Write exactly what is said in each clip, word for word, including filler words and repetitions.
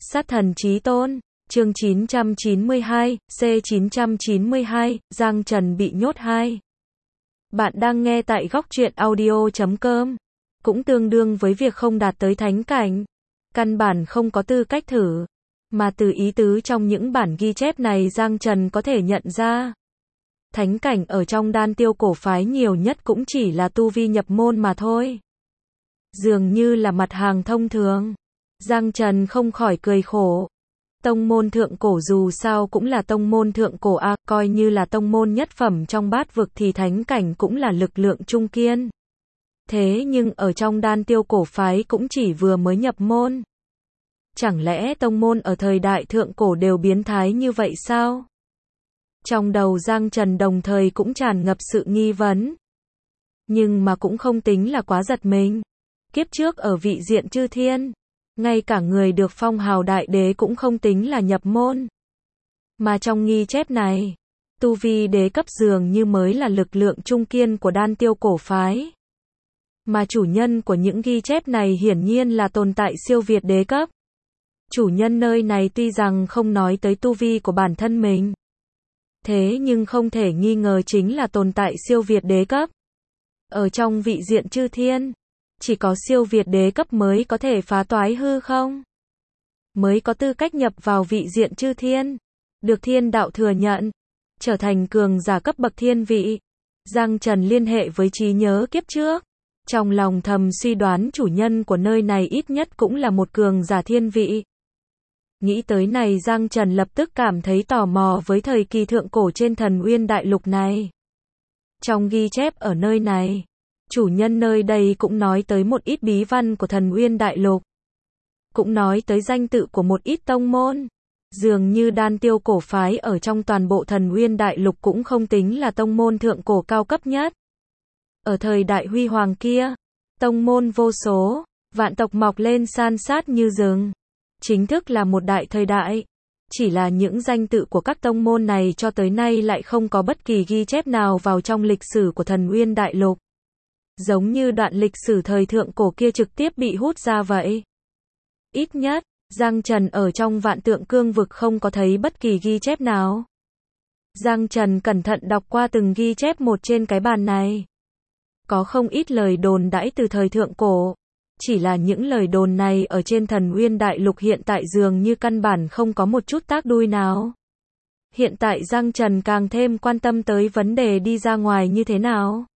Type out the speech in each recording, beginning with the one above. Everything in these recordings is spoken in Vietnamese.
Sát thần chí tôn, chương chín trăm chín mươi hai, C chín trăm chín mươi hai, Giang Trần bị nhốt hai. Bạn đang nghe tại góc truyện audio chấm com. Cũng tương đương với việc không đạt tới thánh cảnh. Căn bản không có tư cách thử. Mà từ ý tứ trong những bản ghi chép này Giang Trần có thể nhận ra. Thánh cảnh ở trong đan tiêu cổ phái nhiều nhất cũng chỉ là tu vi nhập môn mà thôi. Dường như là mặt hàng thông thường. Giang Trần không khỏi cười khổ. Tông môn thượng cổ dù sao cũng là tông môn thượng cổ a, coi như là tông môn nhất phẩm trong bát vực thì thánh cảnh cũng là lực lượng trung kiên. Thế nhưng ở trong đan tiêu cổ phái cũng chỉ vừa mới nhập môn. Chẳng lẽ tông môn ở thời đại thượng cổ đều biến thái như vậy sao? Trong đầu Giang Trần đồng thời cũng tràn ngập sự nghi vấn. Nhưng mà cũng không tính là quá giật mình. Kiếp trước ở vị diện chư thiên, ngay cả người được phong hào đại đế cũng không tính là nhập môn. Mà trong ghi chép này, tu vi đế cấp dường như mới là lực lượng trung kiên của đan tiêu cổ phái. Mà chủ nhân của những ghi chép này hiển nhiên là tồn tại siêu việt đế cấp. Chủ nhân nơi này tuy rằng không nói tới tu vi của bản thân mình. Thế nhưng không thể nghi ngờ chính là tồn tại siêu việt đế cấp. Ở trong vị diện chư thiên, chỉ có siêu việt đế cấp mới có thể phá toái hư không? Mới có tư cách nhập vào vị diện chư thiên, được thiên đạo thừa nhận, trở thành cường giả cấp bậc thiên vị. Giang Trần liên hệ với trí nhớ kiếp trước, trong lòng thầm suy đoán chủ nhân của nơi này ít nhất cũng là một cường giả thiên vị. Nghĩ tới này Giang Trần lập tức cảm thấy tò mò với thời kỳ thượng cổ trên Thần Uyên Đại Lục này. Trong ghi chép ở nơi này, chủ nhân nơi đây cũng nói tới một ít bí văn của Thần Uyên Đại Lục. Cũng nói tới danh tự của một ít tông môn. Dường như đan tiêu cổ phái ở trong toàn bộ Thần Uyên Đại Lục cũng không tính là tông môn thượng cổ cao cấp nhất. Ở thời đại huy hoàng kia, tông môn vô số, vạn tộc mọc lên san sát như rừng. Chính thức là một đại thời đại. Chỉ là những danh tự của các tông môn này cho tới nay lại không có bất kỳ ghi chép nào vào trong lịch sử của Thần Uyên Đại Lục. Giống như đoạn lịch sử thời thượng cổ kia trực tiếp bị hút ra vậy. Ít nhất, Giang Trần ở trong vạn tượng cương vực không có thấy bất kỳ ghi chép nào. Giang Trần cẩn thận đọc qua từng ghi chép một trên cái bàn này. Có không ít lời đồn đãi từ thời thượng cổ. Chỉ là những lời đồn này ở trên Thần Uyên Đại Lục hiện tại dường như căn bản không có một chút tác đuôi nào. Hiện tại Giang Trần càng thêm quan tâm tới vấn đề đi ra ngoài như thế nào.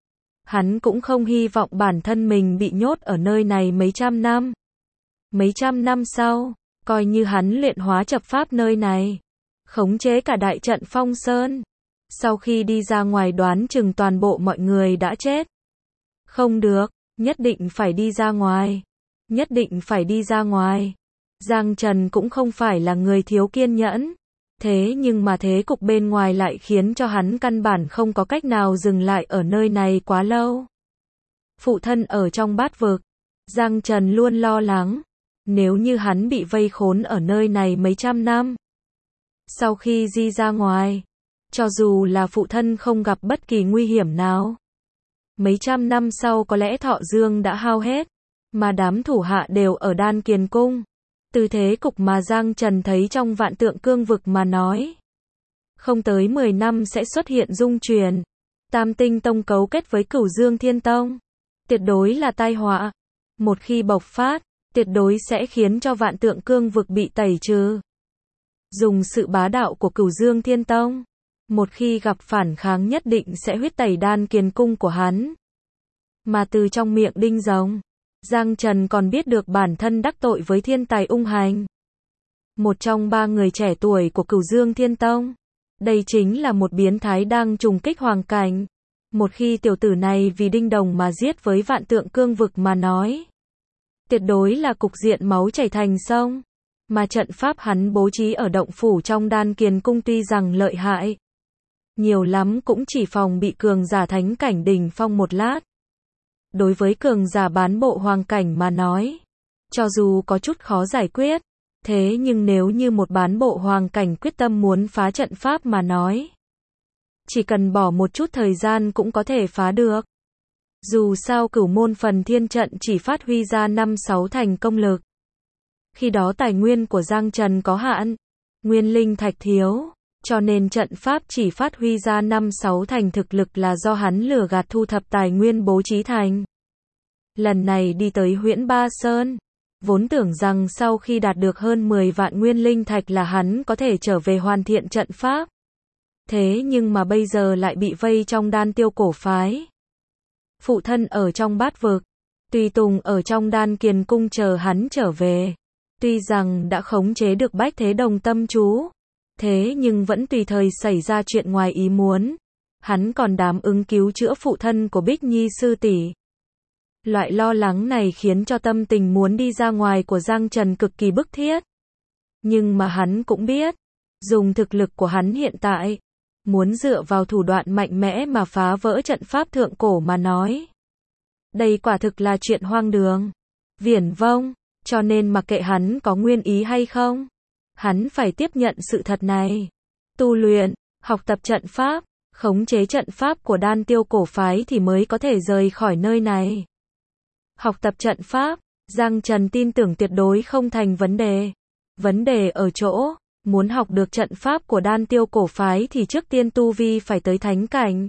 Hắn cũng không hy vọng bản thân mình bị nhốt ở nơi này mấy trăm năm. Mấy trăm năm sau, coi như hắn luyện hóa chập pháp nơi này, khống chế cả đại trận Phong Sơn. Sau khi đi ra ngoài đoán chừng toàn bộ mọi người đã chết. Không được, nhất định phải đi ra ngoài. Nhất định phải đi ra ngoài. Giang Trần cũng không phải là người thiếu kiên nhẫn. Thế nhưng mà thế cục bên ngoài lại khiến cho hắn căn bản không có cách nào dừng lại ở nơi này quá lâu. Phụ thân ở trong bát vực, Giang Trần luôn lo lắng. Nếu như hắn bị vây khốn ở nơi này mấy trăm năm. Sau khi di ra ngoài, cho dù là phụ thân không gặp bất kỳ nguy hiểm nào. Mấy trăm năm sau có lẽ thọ dương đã hao hết. Mà đám thủ hạ đều ở đan kiền cung. Từ thế cục mà Giang Trần thấy trong vạn tượng cương vực mà nói. Không tới mười năm sẽ xuất hiện dung truyền. Tam tinh tông cấu kết với Cửu Dương Thiên Tông. Tuyệt đối là tai họa. Một khi bộc phát, tuyệt đối sẽ khiến cho vạn tượng cương vực bị tẩy trừ. Dùng sự bá đạo của Cửu Dương Thiên Tông. Một khi gặp phản kháng nhất định sẽ huyết tẩy đan kiền cung của hắn. Mà từ trong miệng đinh rồng, Giang Trần còn biết được bản thân đắc tội với thiên tài ung hành. Một trong ba người trẻ tuổi của Cửu Dương Thiên Tông. Đây chính là một biến thái đang trùng kích hoàng cảnh. Một khi tiểu tử này vì đinh đồng mà giết với vạn tượng cương vực mà nói. Tuyệt đối là cục diện máu chảy thành sông. Mà trận pháp hắn bố trí ở động phủ trong đan kiền cung tuy rằng lợi hại. Nhiều lắm cũng chỉ phòng bị cường giả thánh cảnh đỉnh phong một lát. Đối với cường giả bán bộ hoàng cảnh mà nói, cho dù có chút khó giải quyết, thế nhưng nếu như một bán bộ hoàng cảnh quyết tâm muốn phá trận pháp mà nói, chỉ cần bỏ một chút thời gian cũng có thể phá được. Dù sao Cửu Môn Phần Thiên trận chỉ phát huy ra năm sáu thành công lực. Khi đó tài nguyên của Giang Trần có hạn, nguyên linh thạch thiếu, cho nên trận pháp chỉ phát huy ra năm sáu thành thực lực là do hắn lừa gạt thu thập tài nguyên bố trí thành. Lần này đi tới Huyễn Ba Sơn, vốn tưởng rằng sau khi đạt được hơn mười vạn nguyên linh thạch là hắn có thể trở về hoàn thiện trận pháp. Thế nhưng mà bây giờ lại bị vây trong Đan Tiêu cổ phái. Phụ thân ở trong Bát Vực, Tùy Tùng ở trong Đan Kiền cung chờ hắn trở về. Tuy rằng đã khống chế được Bách Thế Đồng tâm chú, thế nhưng vẫn tùy thời xảy ra chuyện ngoài ý muốn. Hắn còn đáp ứng cứu chữa phụ thân của Bích Nhi sư tỷ. Loại lo lắng này khiến cho tâm tình muốn đi ra ngoài của Giang Trần cực kỳ bức thiết. Nhưng mà hắn cũng biết, dùng thực lực của hắn hiện tại, muốn dựa vào thủ đoạn mạnh mẽ mà phá vỡ trận pháp thượng cổ mà nói. Đây quả thực là chuyện hoang đường, viển vông, cho nên mặc kệ hắn có nguyên ý hay không, hắn phải tiếp nhận sự thật này. Tu luyện, học tập trận pháp, khống chế trận pháp của Đan Tiêu cổ phái thì mới có thể rời khỏi nơi này. Học tập trận pháp, Giang Trần tin tưởng tuyệt đối không thành vấn đề. Vấn đề ở chỗ, muốn học được trận pháp của Đan Tiêu cổ phái thì trước tiên tu vi phải tới thánh cảnh.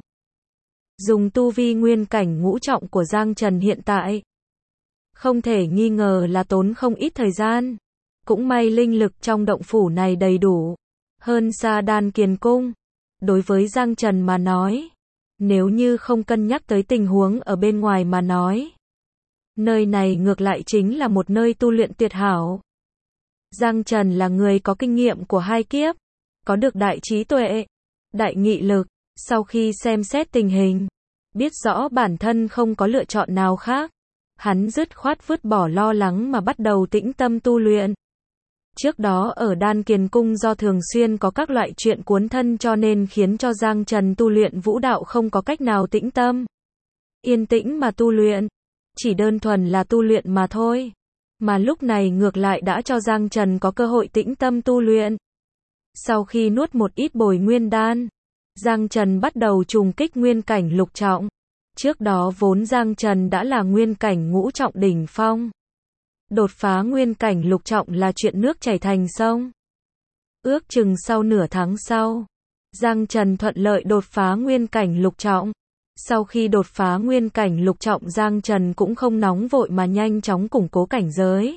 Dùng tu vi nguyên cảnh ngũ trọng của Giang Trần hiện tại, không thể nghi ngờ là tốn không ít thời gian. Cũng may linh lực trong động phủ này đầy đủ, hơn xa Đan Kiền cung. Đối với Giang Trần mà nói, nếu như không cân nhắc tới tình huống ở bên ngoài mà nói, nơi này ngược lại chính là một nơi tu luyện tuyệt hảo. Giang Trần là người có kinh nghiệm của hai kiếp, có được đại trí tuệ, đại nghị lực, sau khi xem xét tình hình, biết rõ bản thân không có lựa chọn nào khác, hắn dứt khoát vứt bỏ lo lắng mà bắt đầu tĩnh tâm tu luyện. Trước đó ở Đan Kiền cung do thường xuyên có các loại chuyện cuốn thân cho nên khiến cho Giang Trần tu luyện vũ đạo không có cách nào tĩnh tâm, yên tĩnh mà tu luyện, chỉ đơn thuần là tu luyện mà thôi. Mà lúc này ngược lại đã cho Giang Trần có cơ hội tĩnh tâm tu luyện. Sau khi nuốt một ít bồi nguyên đan, Giang Trần bắt đầu trùng kích nguyên cảnh lục trọng. Trước đó vốn Giang Trần đã là nguyên cảnh ngũ trọng đỉnh phong. Đột phá nguyên cảnh lục trọng là chuyện nước chảy thành sông. Ước chừng sau nửa tháng sau, Giang Trần thuận lợi đột phá nguyên cảnh lục trọng. Sau khi đột phá nguyên cảnh lục trọng, Giang Trần cũng không nóng vội mà nhanh chóng củng cố cảnh giới.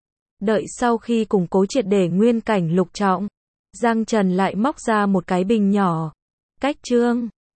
Đợi sau khi củng cố triệt để nguyên cảnh lục trọng, Giang Trần lại móc ra một cái bình nhỏ, cách trương,